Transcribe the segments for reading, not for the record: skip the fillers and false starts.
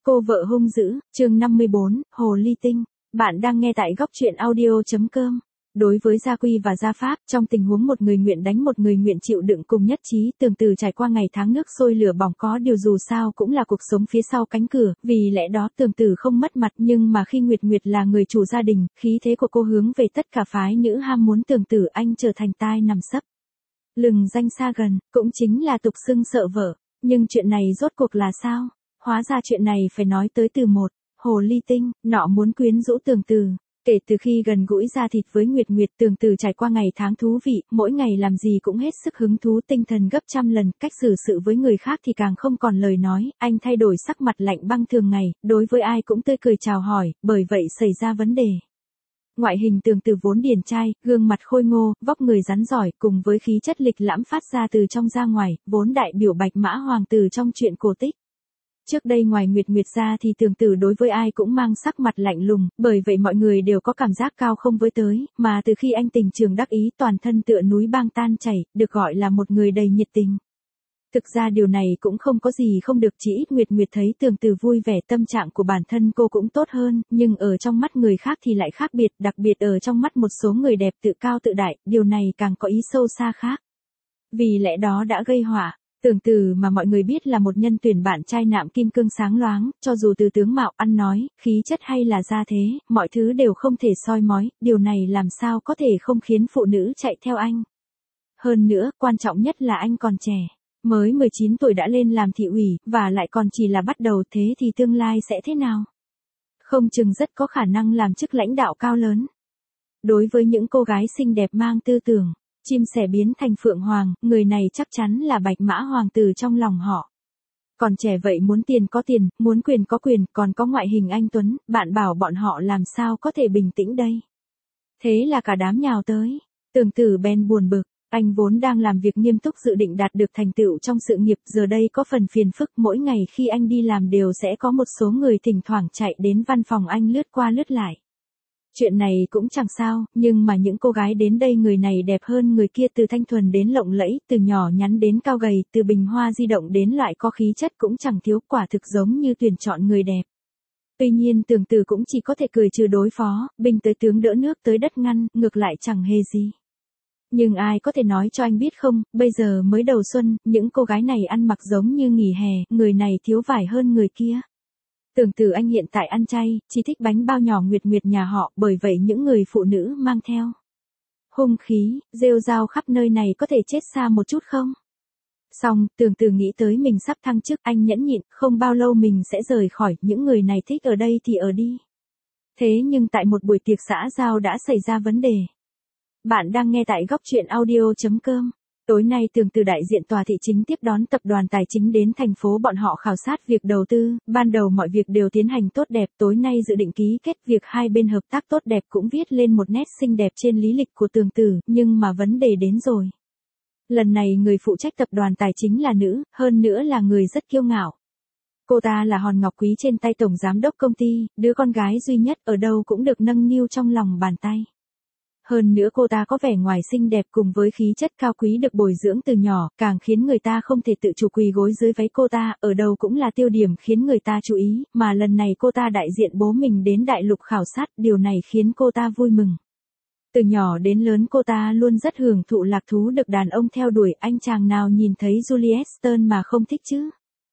Cô vợ hung dữ, chương 54, Hồ Ly Tinh. Bạn đang nghe tại góc truyện audio.com. Đối với Gia Quy và Gia Pháp, trong tình huống một người nguyện đánh một người nguyện chịu đựng cùng nhất trí, Tường Từ trải qua ngày tháng nước sôi lửa bỏng có điều dù sao cũng là cuộc sống phía sau cánh cửa, vì lẽ đó Tường Từ không mất mặt, nhưng mà khi Nguyệt Nguyệt là người chủ gia đình, khí thế của cô hướng về tất cả phái nữ ham muốn Tường Từ anh trở thành tai nằm sấp. Lừng danh xa gần, cũng chính là tục xưng sợ vợ. Nhưng chuyện này rốt cuộc là sao? Hóa ra chuyện này phải nói tới từ một, Hồ Ly Tinh, nọ muốn quyến rũ Tường Từ. Kể từ khi gần gũi ra thịt với Nguyệt Nguyệt, Tường Từ trải qua ngày tháng thú vị, mỗi ngày làm gì cũng hết sức hứng thú, tinh thần gấp trăm lần, cách xử sự với người khác thì càng không còn lời nói, anh thay đổi sắc mặt lạnh băng thường ngày, đối với ai cũng tươi cười chào hỏi, bởi vậy xảy ra vấn đề. Ngoại hình Tường Từ vốn điển trai, gương mặt khôi ngô, vóc người rắn giỏi, cùng với khí chất lịch lãm phát ra từ trong ra ngoài, vốn đại biểu Bạch Mã Hoàng tử trong truyện cổ tích. Trước đây ngoài Nguyệt Nguyệt ra thì Tường Từ đối với ai cũng mang sắc mặt lạnh lùng, bởi vậy mọi người đều có cảm giác cao không với tới, mà từ khi anh tình trường đắc ý toàn thân tựa núi băng tan chảy, được gọi là một người đầy nhiệt tình. Thực ra điều này cũng không có gì không được, chỉ ít Nguyệt Nguyệt thấy Tường Từ vui vẻ, tâm trạng của bản thân cô cũng tốt hơn, nhưng ở trong mắt người khác thì lại khác biệt, đặc biệt ở trong mắt một số người đẹp tự cao tự đại, điều này càng có ý sâu xa khác. Vì lẽ đó đã gây họa. Tường Từ mà mọi người biết là một nhân tuyển bạn trai nạm kim cương sáng loáng, cho dù từ tướng mạo, ăn nói, khí chất hay là gia thế, mọi thứ đều không thể soi mói, điều này làm sao có thể không khiến phụ nữ chạy theo anh. Hơn nữa, quan trọng nhất là anh còn trẻ. Mới 19 tuổi đã lên làm thị ủy, và lại còn chỉ là bắt đầu, thế thì tương lai sẽ thế nào? Không chừng rất có khả năng làm chức lãnh đạo cao lớn. Đối với những cô gái xinh đẹp mang tư tưởng, chim sẻ biến thành phượng hoàng, người này chắc chắn là Bạch Mã Hoàng tử trong lòng họ. Còn trẻ vậy muốn tiền có tiền, muốn quyền có quyền, còn có ngoại hình anh tuấn, bạn bảo bọn họ làm sao có thể bình tĩnh đây? Thế là cả đám nhào tới. Tường Từ bèn buồn bực. Anh vốn đang làm việc nghiêm túc dự định đạt được thành tựu trong sự nghiệp, giờ đây có phần phiền phức, mỗi ngày khi anh đi làm đều sẽ có một số người thỉnh thoảng chạy đến văn phòng anh lướt qua lướt lại. Chuyện này cũng chẳng sao, nhưng mà những cô gái đến đây người này đẹp hơn người kia, từ thanh thuần đến lộng lẫy, từ nhỏ nhắn đến cao gầy, từ bình hoa di động đến loại có khí chất cũng chẳng thiếu, quả thực giống như tuyển chọn người đẹp. Tuy nhiên Tường Từ cũng chỉ có thể cười trừ đối phó, binh tới tướng đỡ nước tới đất ngăn, ngược lại chẳng hề gì. Nhưng ai có thể nói cho anh biết không, bây giờ mới đầu xuân, những cô gái này ăn mặc giống như nghỉ hè, người này thiếu vải hơn người kia. Tường Từ anh hiện tại ăn chay, chỉ thích bánh bao nhỏ Nguyệt Nguyệt nhà họ, bởi vậy những người phụ nữ mang theo hung khí, rêu rao khắp nơi này có thể chết xa một chút không? Xong, Tường Từ nghĩ tới mình sắp thăng chức, anh nhẫn nhịn, không bao lâu mình sẽ rời khỏi, những người này thích ở đây thì ở đi. Thế nhưng tại một buổi tiệc xã giao đã xảy ra vấn đề. Bạn đang nghe tại góc truyện audio.com. Tối nay Tường Từ đại diện tòa thị chính tiếp đón tập đoàn tài chính đến thành phố bọn họ khảo sát việc đầu tư, ban đầu mọi việc đều tiến hành tốt đẹp, tối nay dự định ký kết việc hai bên hợp tác tốt đẹp cũng viết lên một nét xinh đẹp trên lý lịch của Tường Từ, nhưng mà vấn đề đến rồi. Lần này người phụ trách tập đoàn tài chính là nữ, hơn nữa là người rất kiêu ngạo. Cô ta là hòn ngọc quý trên tay tổng giám đốc công ty, đứa con gái duy nhất ở đâu cũng được nâng niu trong lòng bàn tay. Hơn nữa cô ta có vẻ ngoài xinh đẹp cùng với khí chất cao quý được bồi dưỡng từ nhỏ, càng khiến người ta không thể tự chủ quỳ gối dưới váy cô ta, ở đâu cũng là tiêu điểm khiến người ta chú ý, mà lần này cô ta đại diện bố mình đến đại lục khảo sát, điều này khiến cô ta vui mừng. Từ nhỏ đến lớn cô ta luôn rất hưởng thụ lạc thú được đàn ông theo đuổi, anh chàng nào nhìn thấy Juliet Stern mà không thích chứ?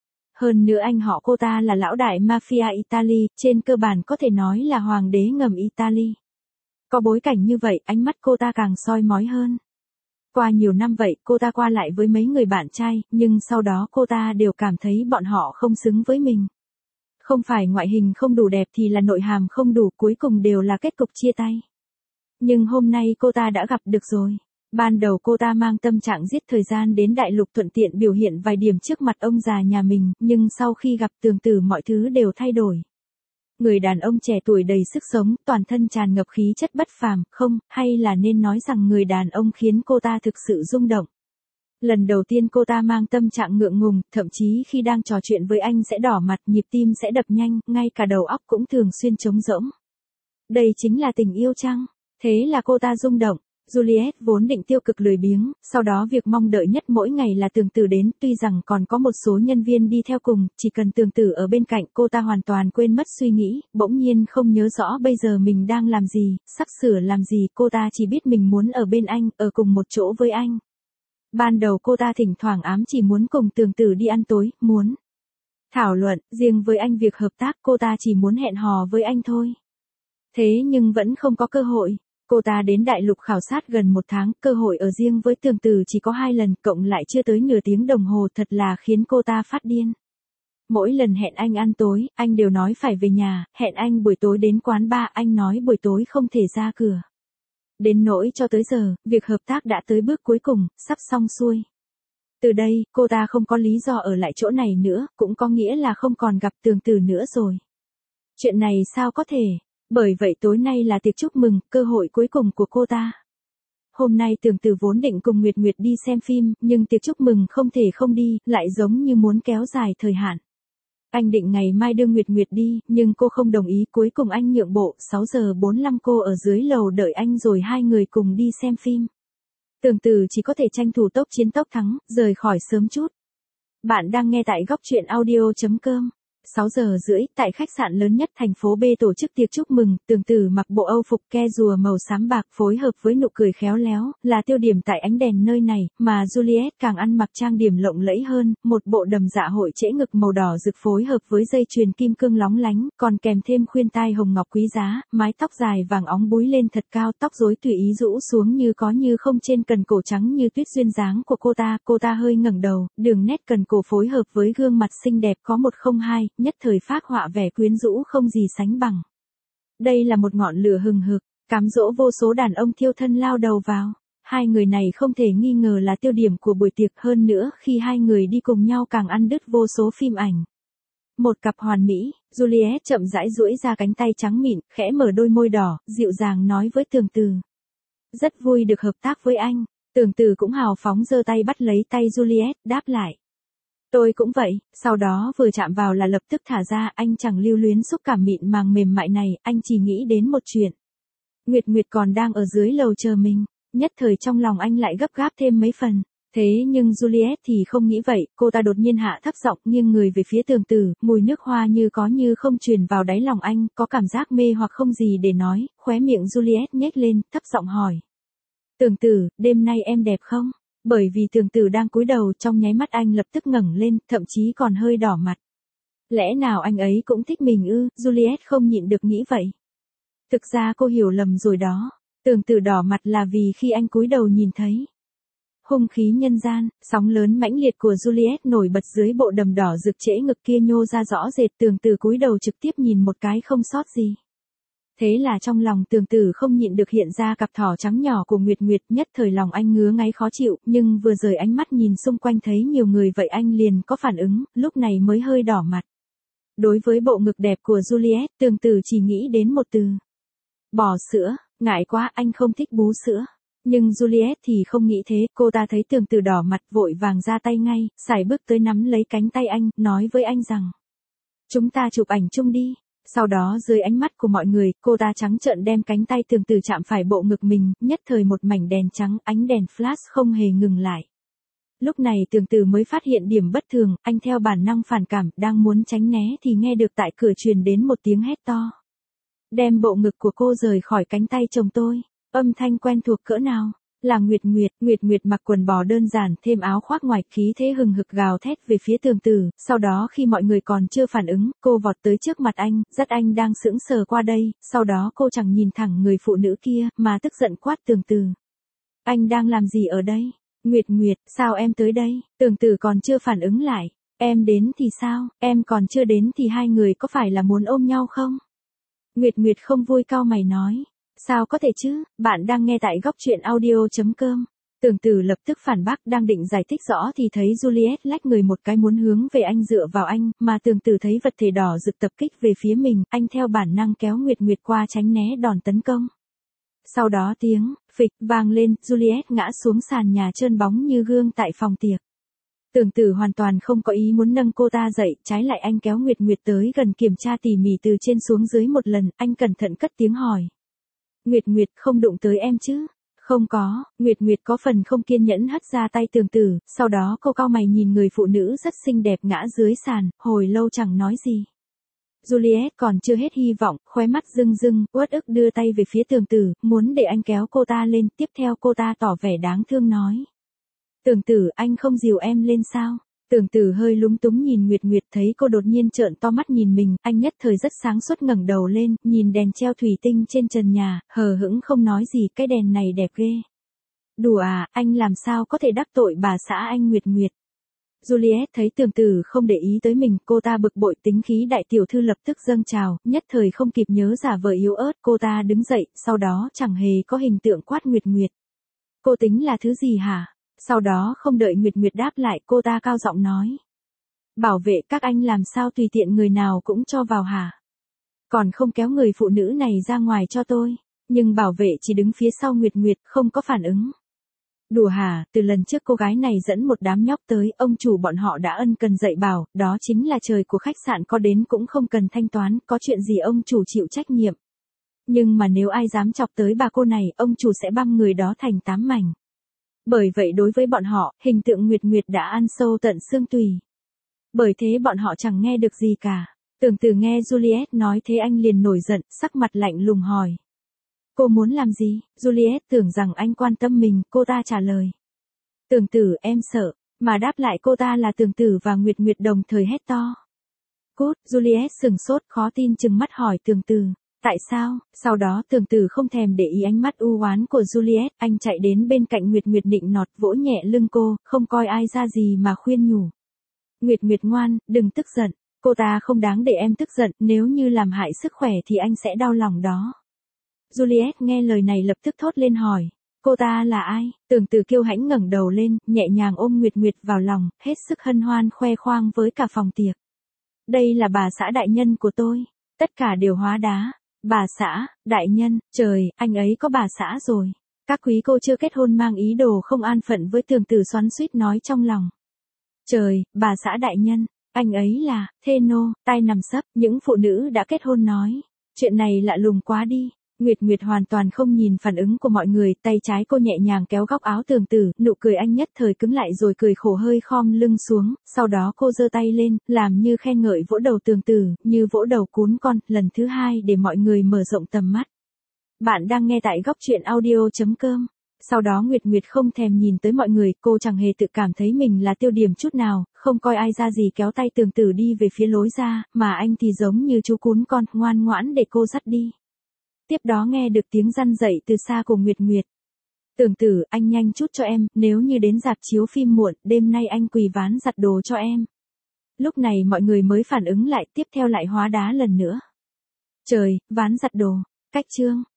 Hơn nữa anh họ cô ta là lão đại mafia Italy, trên cơ bản có thể nói là hoàng đế ngầm Italy. Có bối cảnh như vậy, ánh mắt cô ta càng soi mói hơn. Qua nhiều năm vậy, cô ta qua lại với mấy người bạn trai, nhưng sau đó cô ta đều cảm thấy bọn họ không xứng với mình. Không phải ngoại hình không đủ đẹp thì là nội hàm không đủ, cuối cùng đều là kết cục chia tay. Nhưng hôm nay cô ta đã gặp được rồi. Ban đầu cô ta mang tâm trạng giết thời gian đến đại lục thuận tiện biểu hiện vài điểm trước mặt ông già nhà mình, nhưng sau khi gặp Tường Từ mọi thứ đều thay đổi. Người đàn ông trẻ tuổi đầy sức sống, toàn thân tràn ngập khí chất bất phàm, không, hay là nên nói rằng người đàn ông khiến cô ta thực sự rung động. Lần đầu tiên cô ta mang tâm trạng ngượng ngùng, thậm chí khi đang trò chuyện với anh sẽ đỏ mặt, nhịp tim sẽ đập nhanh, ngay cả đầu óc cũng thường xuyên trống rỗng. Đây chính là tình yêu chăng? Thế là cô ta rung động. Juliet vốn định tiêu cực lười biếng, sau đó việc mong đợi nhất mỗi ngày là Tường Tử đến, tuy rằng còn có một số nhân viên đi theo cùng, chỉ cần Tường Tử ở bên cạnh cô ta hoàn toàn quên mất suy nghĩ, bỗng nhiên không nhớ rõ bây giờ mình đang làm gì, sắp sửa làm gì, cô ta chỉ biết mình muốn ở bên anh, ở cùng một chỗ với anh. Ban đầu cô ta thỉnh thoảng ám chỉ muốn cùng Tường Tử đi ăn tối, muốn thảo luận, riêng với anh việc hợp tác cô ta chỉ muốn hẹn hò với anh thôi. Thế nhưng vẫn không có cơ hội. Cô ta đến đại lục khảo sát gần 1 tháng, cơ hội ở riêng với Tường Tử chỉ có 2 lần, cộng lại chưa tới nửa tiếng đồng hồ, thật là khiến cô ta phát điên. Mỗi lần hẹn anh ăn tối, anh đều nói phải về nhà, hẹn anh buổi tối đến quán bar, anh nói buổi tối không thể ra cửa. Đến nỗi cho tới giờ, việc hợp tác đã tới bước cuối cùng, sắp xong xuôi. Từ đây, cô ta không có lý do ở lại chỗ này nữa, cũng có nghĩa là không còn gặp Tường Tử nữa rồi. Chuyện này sao có thể? Bởi vậy tối nay là tiệc chúc mừng, cơ hội cuối cùng của cô ta. Hôm nay Tường Tử vốn định cùng Nguyệt Nguyệt đi xem phim, nhưng tiệc chúc mừng không thể không đi, lại giống như muốn kéo dài thời hạn. Anh định ngày mai đưa Nguyệt Nguyệt đi, nhưng cô không đồng ý, cuối cùng anh nhượng bộ, 6 giờ 45 cô ở dưới lầu đợi anh rồi hai người cùng đi xem phim. Tường Tử chỉ có thể tranh thủ tốc chiến tốc thắng, rời khỏi sớm chút. Bạn đang nghe tại góc truyện audio.com. 6 giờ rưỡi, tại khách sạn lớn nhất thành phố B tổ chức tiệc chúc mừng, Tường Tử mặc bộ Âu phục ke rùa màu xám bạc phối hợp với nụ cười khéo léo, là tiêu điểm tại ánh đèn nơi này, mà Juliet càng ăn mặc trang điểm lộng lẫy hơn, một bộ đầm dạ hội trễ ngực màu đỏ rực phối hợp với dây chuyền kim cương lóng lánh, còn kèm thêm khuyên tai hồng ngọc quý giá, mái tóc dài vàng óng búi lên thật cao, tóc rối tùy ý rũ xuống như có như không trên cần cổ trắng như tuyết duyên dáng của cô ta hơi ngẩng đầu, đường nét cần cổ phối hợp với gương mặt xinh đẹp có 102, nhất thời phác họa vẻ quyến rũ không gì sánh bằng. Đây là một ngọn lửa hừng hực, cám dỗ vô số đàn ông thiêu thân lao đầu vào. Hai người này không thể nghi ngờ là tiêu điểm của buổi tiệc, hơn nữa khi hai người đi cùng nhau càng ăn đứt vô số phim ảnh. Một cặp hoàn mỹ, Juliet chậm rãi duỗi ra cánh tay trắng mịn, khẽ mở đôi môi đỏ, dịu dàng nói với Tường Tử. Rất vui được hợp tác với anh. Tường Tử cũng hào phóng giơ tay bắt lấy tay Juliet, đáp lại. Tôi cũng vậy, sau đó vừa chạm vào là lập tức thả ra, anh chẳng lưu luyến xúc cảm mịn màng mềm mại này, anh chỉ nghĩ đến một chuyện. Nguyệt Nguyệt còn đang ở dưới lầu chờ mình, nhất thời trong lòng anh lại gấp gáp thêm mấy phần. Thế nhưng Juliet thì không nghĩ vậy, cô ta đột nhiên hạ thấp giọng nghiêng người về phía Tường Tử, mùi nước hoa như có như không truyền vào đáy lòng anh, có cảm giác mê hoặc không gì để nói, khóe miệng Juliet nhếch lên, thấp giọng hỏi. Tường Tử, đêm nay em đẹp không? Bởi vì Tường Tử đang cúi đầu, trong nháy mắt anh lập tức ngẩng lên, thậm chí còn hơi đỏ mặt. Lẽ nào anh ấy cũng thích mình ư? Juliet không nhịn được nghĩ vậy. Thực ra cô hiểu lầm rồi đó. Tường Tử đỏ mặt là vì khi anh cúi đầu nhìn thấy hung khí nhân gian, sóng lớn mãnh liệt của Juliet nổi bật dưới bộ đầm đỏ rực trễ ngực kia nhô ra rõ rệt. Tường Tử cúi đầu trực tiếp nhìn một cái không sót gì. Thế là trong lòng Tường Tử không nhịn được hiện ra cặp thỏ trắng nhỏ của Nguyệt Nguyệt, nhất thời lòng anh ngứa ngáy khó chịu, nhưng vừa rời ánh mắt nhìn xung quanh thấy nhiều người vậy anh liền có phản ứng, lúc này mới hơi đỏ mặt. Đối với bộ ngực đẹp của Juliet, Tường Tử chỉ nghĩ đến một từ. Bò sữa, ngại quá anh không thích bú sữa. Nhưng Juliet thì không nghĩ thế, cô ta thấy Tường Tử đỏ mặt vội vàng ra tay ngay, sải bước tới nắm lấy cánh tay anh, nói với anh rằng. Chúng ta chụp ảnh chung đi. Sau đó dưới ánh mắt của mọi người, cô ta trắng trợn đem cánh tay Tường Tử chạm phải bộ ngực mình, nhất thời một mảnh đèn trắng, ánh đèn flash không hề ngừng lại. Lúc này Tường Tử mới phát hiện điểm bất thường, anh theo bản năng phản cảm, đang muốn tránh né thì nghe được tại cửa truyền đến một tiếng hét to. Đem bộ ngực của cô rời khỏi cánh tay chồng tôi. Âm thanh quen thuộc cỡ nào? Là Nguyệt Nguyệt. Nguyệt Nguyệt mặc quần bò đơn giản, thêm áo khoác ngoài, khí thế hừng hực gào thét về phía Tường Tử, sau đó khi mọi người còn chưa phản ứng, cô vọt tới trước mặt anh, dắt anh đang sững sờ qua đây, sau đó cô chẳng nhìn thẳng người phụ nữ kia, mà tức giận quát Tường Tử. Anh đang làm gì ở đây? Nguyệt Nguyệt, sao em tới đây? Tường Tử còn chưa phản ứng lại. Em đến thì sao? Em còn chưa đến thì hai người có phải là muốn ôm nhau không? Nguyệt Nguyệt không vui cau mày nói. Sao có thể chứ, bạn đang nghe tại góc truyện audio.com. Tường Tử lập tức phản bác, đang định giải thích rõ thì thấy Juliet lách người một cái muốn hướng về anh dựa vào anh, mà Tường Tử thấy vật thể đỏ rực tập kích về phía mình, anh theo bản năng kéo Nguyệt Nguyệt qua tránh né đòn tấn công. Sau đó tiếng phịch vang lên, Juliet ngã xuống sàn nhà trơn bóng như gương tại phòng tiệc. Tường Tử hoàn toàn không có ý muốn nâng cô ta dậy, trái lại anh kéo Nguyệt Nguyệt tới gần kiểm tra tỉ mỉ từ trên xuống dưới một lần, anh cẩn thận cất tiếng hỏi. Nguyệt Nguyệt, không đụng tới em chứ? Không có, Nguyệt Nguyệt có phần không kiên nhẫn hất ra tay Tường Tử, sau đó cô cau mày nhìn người phụ nữ rất xinh đẹp ngã dưới sàn, hồi lâu chẳng nói gì. Juliet còn chưa hết hy vọng, khóe mắt rưng rưng, uất ức đưa tay về phía Tường Tử, muốn để anh kéo cô ta lên, tiếp theo cô ta tỏ vẻ đáng thương nói. Tường Tử, anh không dìu em lên sao? Tường Tử hơi lúng túng nhìn Nguyệt Nguyệt, thấy cô đột nhiên trợn to mắt nhìn mình, anh nhất thời rất sáng suốt ngẩng đầu lên, nhìn đèn treo thủy tinh trên trần nhà, hờ hững không nói gì, cái đèn này đẹp ghê. Đùa à, anh làm sao có thể đắc tội bà xã anh Nguyệt Nguyệt. Juliet thấy Tường Tử không để ý tới mình, cô ta bực bội, tính khí đại tiểu thư lập tức dâng trào, nhất thời không kịp nhớ giả vờ yếu ớt, cô ta đứng dậy, sau đó chẳng hề có hình tượng quát Nguyệt Nguyệt. Cô tính là thứ gì hả? Sau đó không đợi Nguyệt Nguyệt đáp lại, cô ta cao giọng nói. Bảo vệ, các anh làm sao tùy tiện người nào cũng cho vào hả? Còn không kéo người phụ nữ này ra ngoài cho tôi. Nhưng bảo vệ chỉ đứng phía sau Nguyệt Nguyệt, không có phản ứng. Đùa hả, từ lần trước cô gái này dẫn một đám nhóc tới, ông chủ bọn họ đã ân cần dạy bảo, đó chính là trời của khách sạn, có đến cũng không cần thanh toán, có chuyện gì ông chủ chịu trách nhiệm. Nhưng mà nếu ai dám chọc tới bà cô này, ông chủ sẽ băm người đó thành 8 mảnh. Bởi vậy đối với bọn họ, hình tượng Nguyệt Nguyệt đã ăn sâu tận xương tủy. Bởi thế bọn họ chẳng nghe được gì cả. Tường Tử nghe Juliet nói thế anh liền nổi giận, sắc mặt lạnh lùng hỏi. Cô muốn làm gì? Juliet tưởng rằng anh quan tâm mình, cô ta trả lời. Tường Tử, em sợ, mà đáp lại cô ta là Tường Tử và Nguyệt Nguyệt đồng thời hét to. Cút, Juliet sừng sốt, khó tin chừng mắt hỏi Tường Tử. Tại sao? Sau đó Tường Tử không thèm để ý ánh mắt u oán của Juliet, anh chạy đến bên cạnh Nguyệt Nguyệt nịnh nọt, vỗ nhẹ lưng cô, không coi ai ra gì mà khuyên nhủ. Nguyệt Nguyệt ngoan, đừng tức giận, cô ta không đáng để em tức giận, nếu như làm hại sức khỏe thì anh sẽ đau lòng đó. Juliet nghe lời này lập tức thốt lên hỏi, cô ta là ai? Tường Tử kiêu hãnh ngẩng đầu lên, nhẹ nhàng ôm Nguyệt Nguyệt vào lòng, hết sức hân hoan khoe khoang với cả phòng tiệc. Đây là bà xã đại nhân của tôi, tất cả đều hóa đá. Bà xã, đại nhân, trời, anh ấy có bà xã rồi. Các quý cô chưa kết hôn mang ý đồ không an phận với Tường Tử xoắn xuýt nói trong lòng. Trời, bà xã đại nhân, anh ấy là, thê nô, tai nằm sấp, những phụ nữ đã kết hôn nói. Chuyện này lạ lùng quá đi. Nguyệt Nguyệt hoàn toàn không nhìn phản ứng của mọi người, tay trái cô nhẹ nhàng kéo góc áo Tường Tử, nụ cười anh nhất thời cứng lại rồi cười khổ hơi khom lưng xuống, sau đó cô giơ tay lên, làm như khen ngợi vỗ đầu Tường Tử, như vỗ đầu cún con, lần thứ hai để mọi người mở rộng tầm mắt. Bạn đang nghe tại góc truyện audio.com. Sau đó Nguyệt Nguyệt không thèm nhìn tới mọi người, cô chẳng hề tự cảm thấy mình là tiêu điểm chút nào, không coi ai ra gì, kéo tay Tường Tử đi về phía lối ra, mà anh thì giống như chú cún con, ngoan ngoãn để cô dắt đi. Tiếp đó nghe được tiếng răn dậy từ xa của Nguyệt Nguyệt. Tường Tử, anh nhanh chút cho em, nếu như đến rạp chiếu phim muộn, đêm nay anh quỳ ván giặt đồ cho em. Lúc này mọi người mới phản ứng lại, tiếp theo lại hóa đá lần nữa. Trời, ván giặt đồ, cách chương.